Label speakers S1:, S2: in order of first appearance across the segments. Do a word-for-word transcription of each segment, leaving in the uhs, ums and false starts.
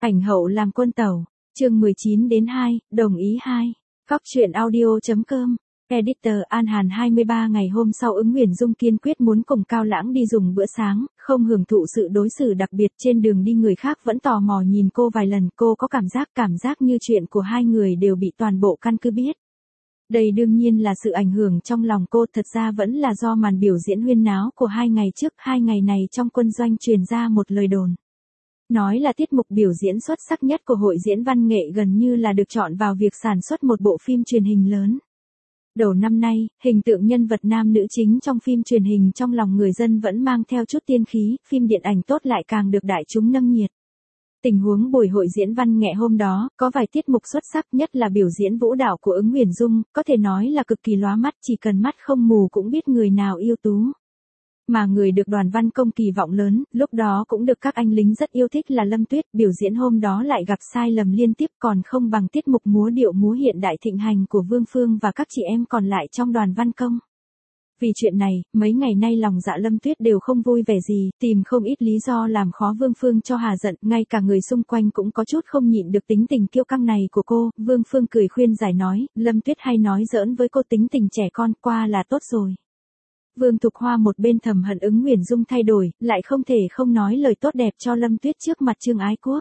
S1: Ảnh hậu làm quân tẩu, chương mười chín đến hai, đồng ý hai. Góc truyện audio.com, Editor An Hàn hai mươi ba ngày hôm sau Ứng Uyển Dung kiên quyết muốn cùng Cao Lãng đi dùng bữa sáng, không hưởng thụ sự đối xử đặc biệt trên đường đi người khác vẫn tò mò nhìn cô vài lần, cô có cảm giác cảm giác như chuyện của hai người đều bị toàn bộ căn cứ biết. Đây đương nhiên là sự ảnh hưởng trong lòng cô, thật ra vẫn là do màn biểu diễn huyên náo của hai ngày trước, hai ngày này trong quân doanh truyền ra một lời đồn. Nói là tiết mục biểu diễn xuất sắc nhất của hội diễn văn nghệ gần như là được chọn vào việc sản xuất một bộ phim truyền hình lớn. Đầu năm nay, hình tượng nhân vật nam nữ chính trong phim truyền hình trong lòng người dân vẫn mang theo chút tiên khí, phim điện ảnh tốt lại càng được đại chúng nâng nhiệt. Tình huống buổi hội diễn văn nghệ hôm đó, có vài tiết mục xuất sắc, nhất là biểu diễn vũ đạo của Ứng Uyển Dung, có thể nói là cực kỳ lóa mắt, chỉ cần mắt không mù cũng biết người nào ưu tú. Mà người được Đoàn Văn Công kỳ vọng lớn, lúc đó cũng được các anh lính rất yêu thích là Lâm Tuyết, biểu diễn hôm đó lại gặp sai lầm liên tiếp, còn không bằng tiết mục múa điệu múa hiện đại thịnh hành của Vương Phương và các chị em còn lại trong Đoàn Văn Công. Vì chuyện này, mấy ngày nay lòng dạ Lâm Tuyết đều không vui vẻ gì, tìm không ít lý do làm khó Vương Phương cho hà giận, ngay cả người xung quanh cũng có chút không nhịn được tính tình kiêu căng này của cô. Vương Phương cười khuyên giải nói, Lâm Tuyết hay nói giỡn với cô, tính tình trẻ con qua là tốt rồi. Vương Thục Hoa một bên thầm hận Ứng Uyển Dung thay đổi, lại không thể không nói lời tốt đẹp cho Lâm Tuyết trước mặt Trương Ái Quốc.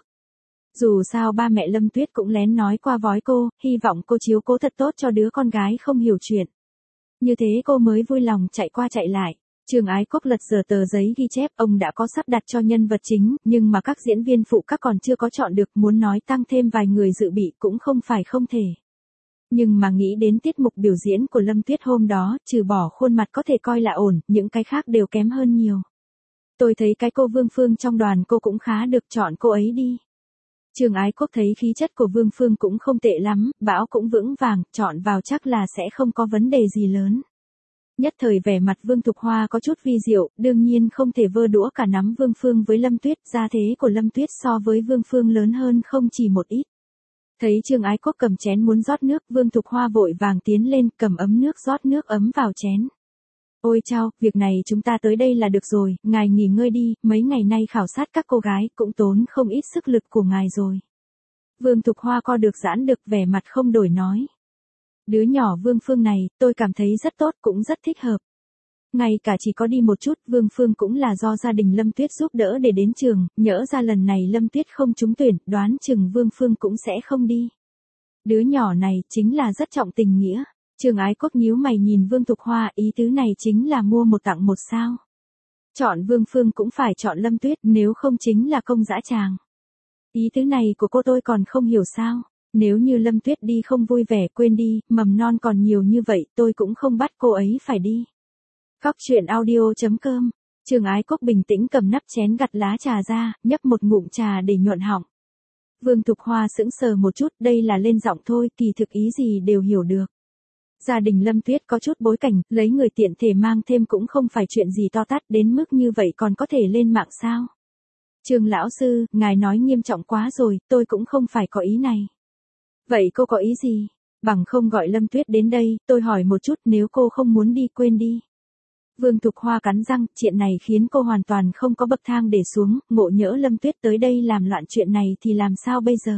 S1: Dù sao ba mẹ Lâm Tuyết cũng lén nói qua vói cô, hy vọng cô chiếu cố thật tốt cho đứa con gái không hiểu chuyện. Như thế cô mới vui lòng chạy qua chạy lại. Trương Ái Quốc lật dở tờ giấy ghi chép, ông đã có sắp đặt cho nhân vật chính, nhưng mà các diễn viên phụ các còn chưa có chọn được, muốn nói tăng thêm vài người dự bị cũng không phải không thể. Nhưng mà nghĩ đến tiết mục biểu diễn của Lâm Tuyết hôm đó, trừ bỏ khuôn mặt có thể coi là ổn, những cái khác đều kém hơn nhiều. Tôi thấy cái cô Vương Phương trong đoàn cô cũng khá được, chọn cô ấy đi. Trương Ái Quốc thấy khí chất của Vương Phương cũng không tệ lắm, bão cũng vững vàng, chọn vào chắc là sẽ không có vấn đề gì lớn. Nhất thời vẻ mặt Vương Thục Hoa có chút vi diệu, đương nhiên không thể vơ đũa cả nắm Vương Phương với Lâm Tuyết, gia thế của Lâm Tuyết so với Vương Phương lớn hơn không chỉ một ít. Thấy Trương Ái Quốc cầm chén muốn rót nước, Vương Thục Hoa vội vàng tiến lên, cầm ấm nước rót nước ấm vào chén. Ôi chao, việc này chúng ta tới đây là được rồi, ngài nghỉ ngơi đi, mấy ngày nay khảo sát các cô gái cũng tốn không ít sức lực của ngài rồi. Vương Thục Hoa co được giãn được, vẻ mặt không đổi nói. Đứa nhỏ Vương Phương này, tôi cảm thấy rất tốt, cũng rất thích hợp. Ngay cả chỉ có đi một chút, Vương Phương cũng là do gia đình Lâm Tuyết giúp đỡ để đến trường, nhỡ ra lần này Lâm Tuyết không trúng tuyển, đoán chừng Vương Phương cũng sẽ không đi. Đứa nhỏ này chính là rất trọng tình nghĩa. Trương Ái Quốc nhíu mày nhìn Vương Thục Hoa, ý tứ này chính là mua một tặng một sao. Chọn Vương Phương cũng phải chọn Lâm Tuyết, nếu không chính là công dã tràng. Ý tứ này của cô tôi còn không hiểu sao. Nếu như Lâm Tuyết đi không vui vẻ, quên đi, mầm non còn nhiều như vậy, tôi cũng không bắt cô ấy phải đi. Góc truyện audio.com, Trương Ái Quốc bình tĩnh cầm nắp chén gặt lá trà ra, nhấp một ngụm trà để nhuận họng. Vương Thục Hoa sững sờ một chút, đây là lên giọng thôi, kỳ thực ý gì đều hiểu được. Gia đình Lâm Tuyết có chút bối cảnh, lấy người tiện thể mang thêm cũng không phải chuyện gì to tát, đến mức như vậy còn có thể lên mạng sao. Trương lão sư, ngài nói nghiêm trọng quá rồi, tôi cũng không phải có ý này. Vậy cô có ý gì? Bằng không gọi Lâm Tuyết đến đây, tôi hỏi một chút, nếu cô không muốn đi quên đi. Vương Thục Hoa cắn răng, chuyện này khiến cô hoàn toàn không có bậc thang để xuống, ngộ nhỡ Lâm Tuyết tới đây làm loạn chuyện này thì làm sao bây giờ?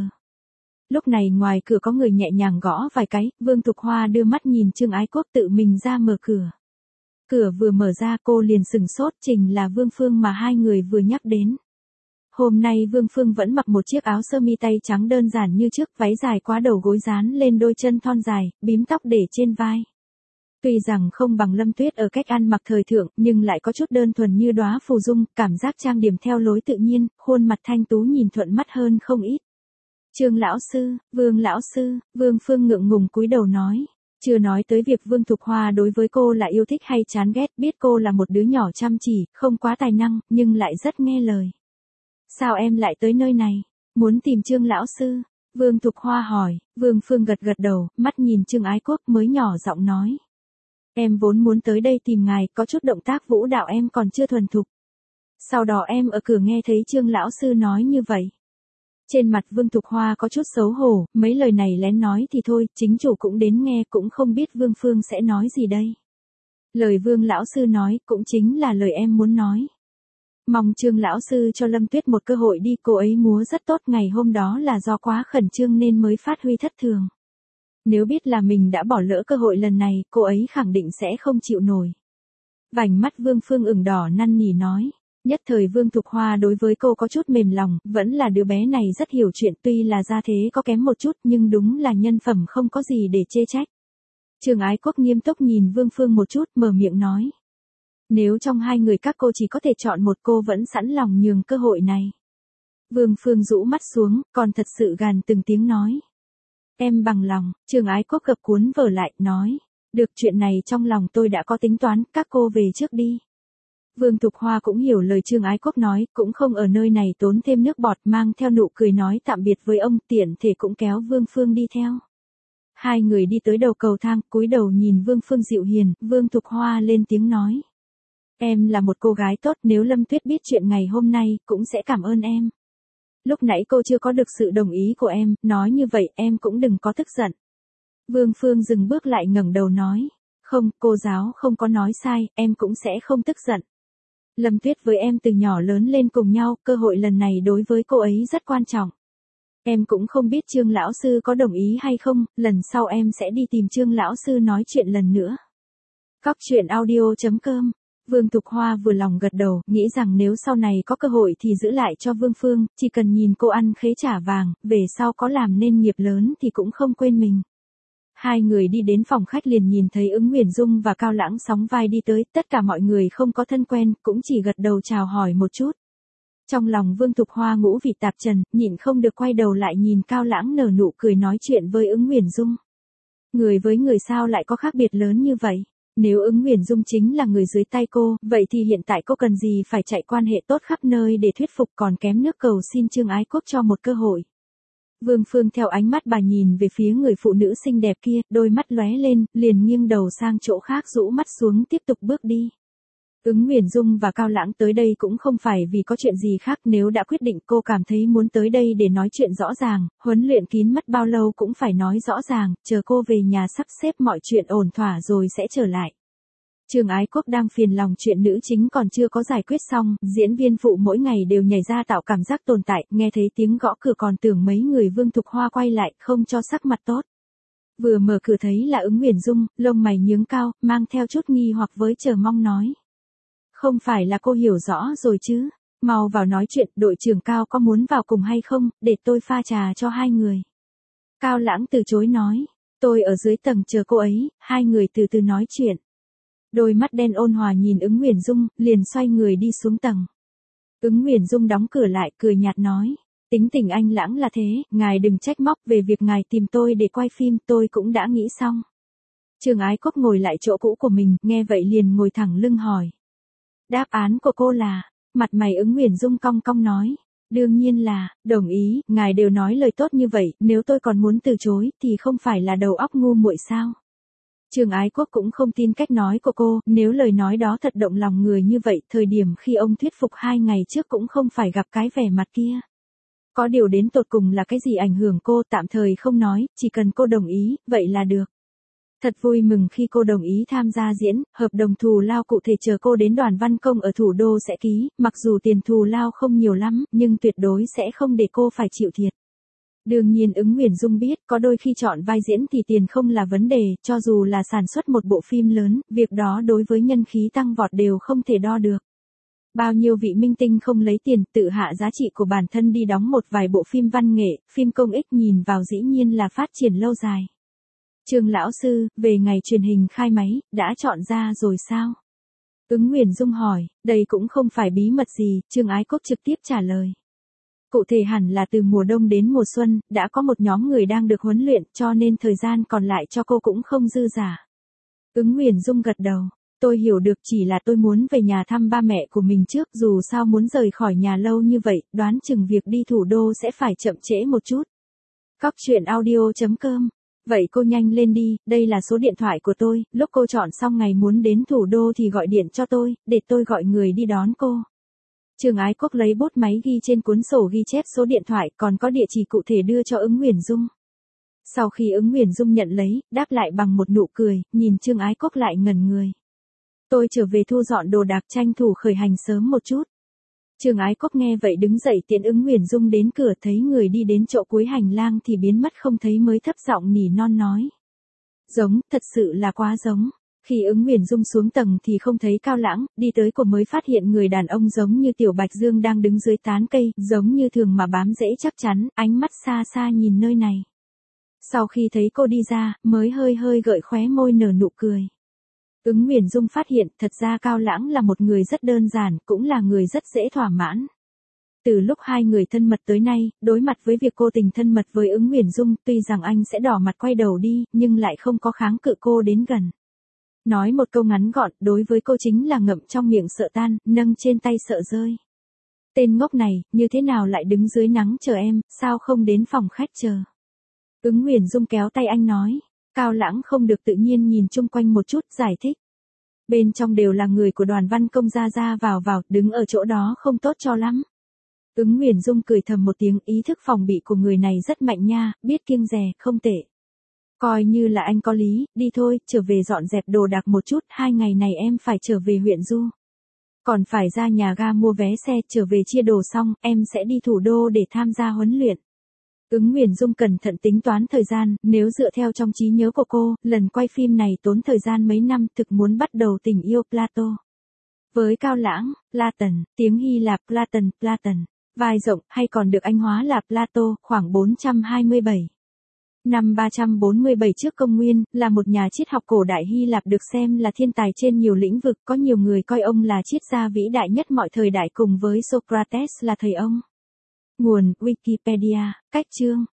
S1: Lúc này ngoài cửa có người nhẹ nhàng gõ vài cái, Vương Thục Hoa đưa mắt nhìn Trương Ái Quốc tự mình ra mở cửa. Cửa vừa mở ra cô liền sừng sốt, chính là Vương Phương mà hai người vừa nhắc đến. Hôm nay Vương Phương vẫn mặc một chiếc áo sơ mi tay trắng đơn giản như trước, váy dài quá đầu gối dán lên đôi chân thon dài, bím tóc để trên vai. Tuy rằng không bằng Lâm Tuyết ở cách ăn mặc thời thượng, nhưng lại có chút đơn thuần như đóa phù dung, cảm giác trang điểm theo lối tự nhiên, khuôn mặt thanh tú nhìn thuận mắt hơn không ít. Trương lão sư, Vương lão sư, Vương Phương ngượng ngùng cúi đầu nói. Chưa nói tới việc Vương Thục Hoa đối với cô là yêu thích hay chán ghét, biết cô là một đứa nhỏ chăm chỉ, không quá tài năng, nhưng lại rất nghe lời. Sao em lại tới nơi này? Muốn tìm Trương lão sư? Vương Thục Hoa hỏi. Vương Phương gật gật đầu, mắt nhìn Trương Ái Quốc mới nhỏ giọng nói. Em vốn muốn tới đây tìm ngài, có chút động tác vũ đạo em còn chưa thuần thục. Sau đó em ở cửa nghe thấy Trương lão sư nói như vậy. Trên mặt Vương Thục Hoa có chút xấu hổ, mấy lời này lén nói thì thôi, chính chủ cũng đến nghe, cũng không biết Vương Phương sẽ nói gì đây. Lời Vương lão sư nói cũng chính là lời em muốn nói. Mong Trương lão sư cho Lâm Tuyết một cơ hội đi, cô ấy múa rất tốt, ngày hôm đó là do quá khẩn trương nên mới phát huy thất thường. Nếu biết là mình đã bỏ lỡ cơ hội lần này, cô ấy khẳng định sẽ không chịu nổi. Vành mắt Vương Phương ửng đỏ năn nỉ nói. Nhất thời Vương Thục Hoa đối với cô có chút mềm lòng, vẫn là đứa bé này rất hiểu chuyện, tuy là gia thế có kém một chút nhưng đúng là nhân phẩm không có gì để chê trách. Trương Ái Quốc nghiêm túc nhìn Vương Phương một chút, mở miệng nói. Nếu trong hai người các cô chỉ có thể chọn một, cô vẫn sẵn lòng nhường cơ hội này. Vương Phương rũ mắt xuống, còn thật sự gàn từng tiếng nói. Em bằng lòng. Trương Ái Quốc gập cuốn vở lại, nói. Được, chuyện này trong lòng tôi đã có tính toán, các cô về trước đi. Vương Thục Hoa cũng hiểu lời Trương Ái Quốc nói, cũng không ở nơi này tốn thêm nước bọt, mang theo nụ cười nói tạm biệt với ông, tiện thể cũng kéo Vương Phương đi theo. Hai người đi tới đầu cầu thang, cúi đầu nhìn Vương Phương dịu hiền, Vương Thục Hoa lên tiếng nói. Em là một cô gái tốt, nếu Lâm Tuyết biết chuyện ngày hôm nay, cũng sẽ cảm ơn em. Lúc nãy cô chưa có được sự đồng ý của em, nói như vậy em cũng đừng có tức giận. Vương Phương dừng bước lại ngẩng đầu nói. Không, cô giáo không có nói sai, em cũng sẽ không tức giận. Lâm Tuyết với em từ nhỏ lớn lên cùng nhau, cơ hội lần này đối với cô ấy rất quan trọng. Em cũng không biết Trương lão sư có đồng ý hay không, lần sau em sẽ đi tìm Trương lão sư nói chuyện lần nữa. Cóc truyện audio chấm com. Vương Thục Hoa vừa lòng gật đầu, nghĩ rằng nếu sau này có cơ hội thì giữ lại cho Vương Phương, chỉ cần nhìn cô ăn khế trả vàng, về sau có làm nên nghiệp lớn thì cũng không quên mình. Hai người đi đến phòng khách liền nhìn thấy Ứng Huyền Dung và Cao Lãng sóng vai đi tới, tất cả mọi người không có thân quen, cũng chỉ gật đầu chào hỏi một chút. Trong lòng Vương Thục Hoa ngũ vị tạp trần, nhịn không được quay đầu lại nhìn Cao Lãng nở nụ cười nói chuyện với Ứng Huyền Dung. Người với người sao lại có khác biệt lớn như vậy? Nếu Ứng Huyền Dung chính là người dưới tay cô, vậy thì hiện tại cô cần gì phải chạy quan hệ tốt khắp nơi để thuyết phục, còn kém nước cầu xin Trương Ái Quốc cho một cơ hội. Vương Phương theo ánh mắt bà nhìn về phía người phụ nữ xinh đẹp kia, đôi mắt lóe lên, liền nghiêng đầu sang chỗ khác rũ mắt xuống tiếp tục bước đi. Ứng Huyền Dung và Cao Lãng tới đây cũng không phải vì có chuyện gì khác, nếu đã quyết định cô cảm thấy muốn tới đây để nói chuyện rõ ràng, huấn luyện kín mất bao lâu cũng phải nói rõ ràng, chờ cô về nhà sắp xếp mọi chuyện ổn thỏa rồi sẽ trở lại. Trương Ái Quốc đang phiền lòng chuyện nữ chính còn chưa có giải quyết xong, diễn viên phụ mỗi ngày đều nhảy ra tạo cảm giác tồn tại, nghe thấy tiếng gõ cửa còn tưởng mấy người Vương Thục Hoa quay lại, không cho sắc mặt tốt. Vừa mở cửa thấy là Ứng Huyền Dung, lông mày nhướng cao, mang theo chút nghi hoặc với chờ mong nói. Không phải là cô hiểu rõ rồi chứ, mau vào nói chuyện, đội trưởng Cao có muốn vào cùng hay không, để tôi pha trà cho hai người. Cao Lãng từ chối nói, tôi ở dưới tầng chờ cô ấy, hai người từ từ nói chuyện. Đôi mắt đen ôn hòa nhìn Ứng Huyền Dung, liền xoay người đi xuống tầng. Ứng Huyền Dung đóng cửa lại, cười nhạt nói, tính tình anh Lãng là thế, ngài đừng trách móc, về việc ngài tìm tôi để quay phim tôi cũng đã nghĩ xong. Trương Ái Quốc ngồi lại chỗ cũ của mình, nghe vậy liền ngồi thẳng lưng hỏi. Đáp án của cô là, mặt mày Ứng Huyền Dung cong cong nói, đương nhiên là, đồng ý, ngài đều nói lời tốt như vậy, nếu tôi còn muốn từ chối, thì không phải là đầu óc ngu muội sao? Trương Ái Quốc cũng không tin cách nói của cô, nếu lời nói đó thật động lòng người như vậy, thời điểm khi ông thuyết phục hai ngày trước cũng không phải gặp cái vẻ mặt kia. Có điều đến tột cùng là cái gì ảnh hưởng cô, tạm thời không nói, chỉ cần cô đồng ý, vậy là được. Thật vui mừng khi cô đồng ý tham gia diễn, hợp đồng thù lao cụ thể chờ cô đến Đoàn Văn Công ở thủ đô sẽ ký, mặc dù tiền thù lao không nhiều lắm, nhưng tuyệt đối sẽ không để cô phải chịu thiệt. Đương nhiên Ứng Huyền Dung biết, có đôi khi chọn vai diễn thì tiền không là vấn đề, cho dù là sản xuất một bộ phim lớn, việc đó đối với nhân khí tăng vọt đều không thể đo được. Bao nhiêu vị minh tinh không lấy tiền, tự hạ giá trị của bản thân đi đóng một vài bộ phim văn nghệ, phim công ích nhìn vào dĩ nhiên là phát triển lâu dài. Trương lão sư, về ngày truyền hình khai máy, đã chọn ra rồi sao? Ứng Huyền Dung hỏi, đây cũng không phải bí mật gì, Trương Ái Quốc trực tiếp trả lời. Cụ thể hẳn là từ mùa đông đến mùa xuân, đã có một nhóm người đang được huấn luyện, cho nên thời gian còn lại cho cô cũng không dư dả. Ứng Huyền Dung gật đầu, tôi hiểu được, chỉ là tôi muốn về nhà thăm ba mẹ của mình trước, dù sao muốn rời khỏi nhà lâu như vậy, đoán chừng việc đi thủ đô sẽ phải chậm trễ một chút. Cóc truyện audio chấm com. Vậy cô nhanh lên đi, đây là số điện thoại của tôi, lúc cô chọn xong ngày muốn đến thủ đô thì gọi điện cho tôi, để tôi gọi người đi đón cô. Trương Ái Quốc lấy bút máy ghi trên cuốn sổ ghi chép số điện thoại, còn có địa chỉ cụ thể đưa cho Ứng Huyền Dung. Sau khi Ứng Huyền Dung nhận lấy, đáp lại bằng một nụ cười, nhìn Trương Ái Quốc lại ngẩn người. Tôi trở về thu dọn đồ đạc, tranh thủ khởi hành sớm một chút. Trương Ái Quốc nghe vậy đứng dậy tiễn Ứng Nguyễn Dung đến cửa, thấy người đi đến chỗ cuối hành lang thì biến mất không thấy mới thấp giọng nỉ non nói. Giống, thật sự là quá giống. Khi Ứng Nguyễn Dung xuống tầng thì không thấy Cao Lãng, đi tới cô mới phát hiện người đàn ông giống như Tiểu Bạch Dương đang đứng dưới tán cây, giống như thường mà bám rễ chắc chắn, ánh mắt xa xa nhìn nơi này. Sau khi thấy cô đi ra, mới hơi hơi gợi khóe môi nở nụ cười. Ứng Nguyễn Dung phát hiện thật ra Cao Lãng là một người rất đơn giản, cũng là người rất dễ thỏa mãn. Từ lúc hai người thân mật tới nay, đối mặt với việc cô tình thân mật với Ứng Nguyễn Dung, tuy rằng anh sẽ đỏ mặt quay đầu đi, nhưng lại không có kháng cự cô đến gần. Nói một câu ngắn gọn, đối với cô chính là ngậm trong miệng sợ tan, nâng trên tay sợ rơi. Tên ngốc này, như thế nào lại đứng dưới nắng chờ em, sao không đến phòng khách chờ? Ứng Nguyễn Dung kéo tay anh nói. Cao Lãng không được tự nhiên nhìn chung quanh một chút, giải thích. Bên trong đều là người của Đoàn Văn Công ra ra vào vào, đứng ở chỗ đó không tốt cho lắm. Ứng Nguyễn Dung cười thầm một tiếng, ý thức phòng bị của người này rất mạnh nha, biết kiêng dè, không tệ. Coi như là anh có lý, đi thôi, trở về dọn dẹp đồ đạc một chút, hai ngày này em phải trở về huyện Du. Còn phải ra nhà ga mua vé xe, trở về chia đồ xong, em sẽ đi thủ đô để tham gia huấn luyện. Ứng Nguyễn Dung cẩn thận tính toán thời gian, nếu dựa theo trong trí nhớ của cô, lần quay phim này tốn thời gian mấy năm, thực muốn bắt đầu tình yêu Plato. Với Cao Lãng, Platon, tiếng Hy Lạp Platon, Platon, vai rộng, hay còn được Anh hóa là Plato, khoảng bốn trăm hai mươi bảy. Năm ba trăm bốn mươi bảy trước công nguyên, là một nhà triết học cổ đại Hy Lạp được xem là thiên tài trên nhiều lĩnh vực, có nhiều người coi ông là triết gia vĩ đại nhất mọi thời đại cùng với Socrates là thầy ông. Nguồn Wikipedia, cách chương